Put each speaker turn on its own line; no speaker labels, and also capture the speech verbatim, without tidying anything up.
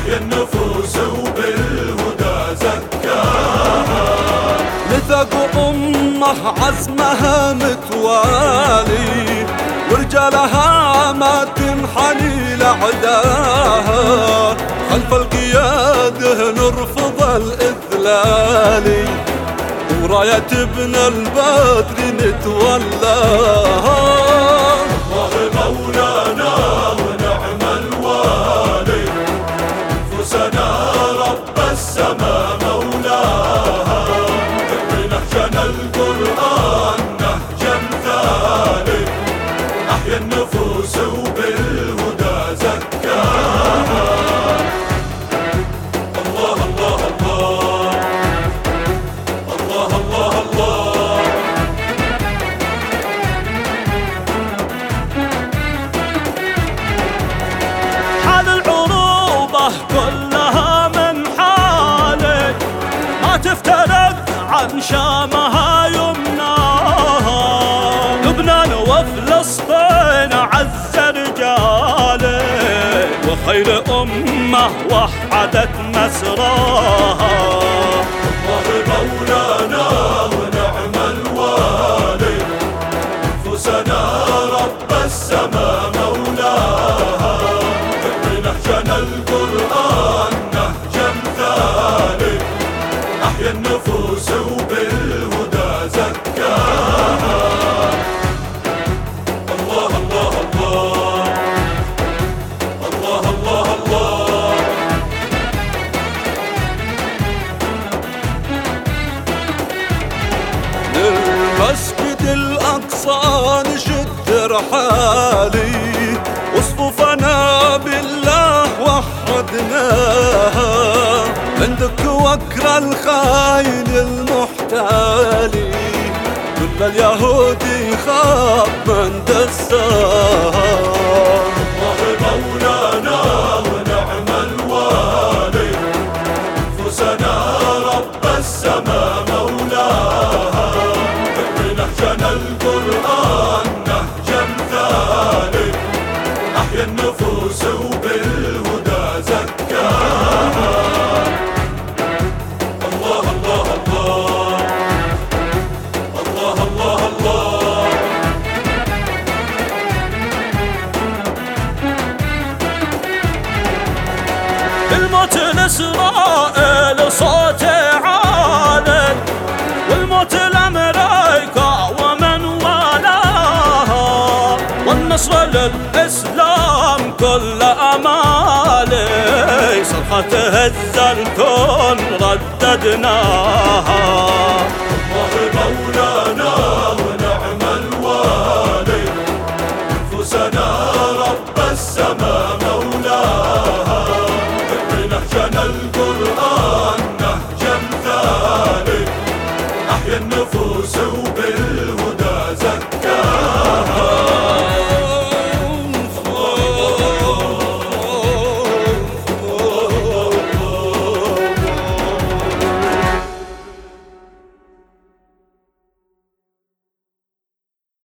أحيا النفوس وبالهدى زكاها.
لثق أمه عزمها متوالي، ورجالها ما تنحني لعداها. خلف القيادة نرفض الإذلال، وراية ابن البدر نتولاها.
الله مولانا ونعم الوالي، أنفسنا رب السما مولاها. بنهجنا القرآن نهجا مثالي، أحيا النفوس وبالهدى زكاها. الله الله الله الله الله الله.
حال العروبة كلها من حالي، ما تفترق عن شامها يمناها. لبنان وفلسطين عز رجالي، وخير أمة وحدت مسراها.
الله مولانا ونعم الوالي، أنفسنا رب السما مولاها. بنهجنا القرآن نهجا مثالي، أحيا النفوس وبالهدى زكاها. الله الله الله الله الله الله.
للمسجد الأقصى نشد رحالي، وصفوفنا بالله وحدناها. عندك وكر الخاين المحتالي، كل اليهودي خاف من دساها.
الله مولانا ونعم الوالي، أنفسنا رب السما مولاها. بنهجنا القرآن نهجا مثالي، أحيا النفوس وبالهدى زكاها. الله الله الله الله الله الله.
الموت لإسرائيل صوته عالي، والموت لأمريكا ومن والاها. والنصر للإسلام كل أمالي، صرخة هز الكون رددناها.
الله مولانا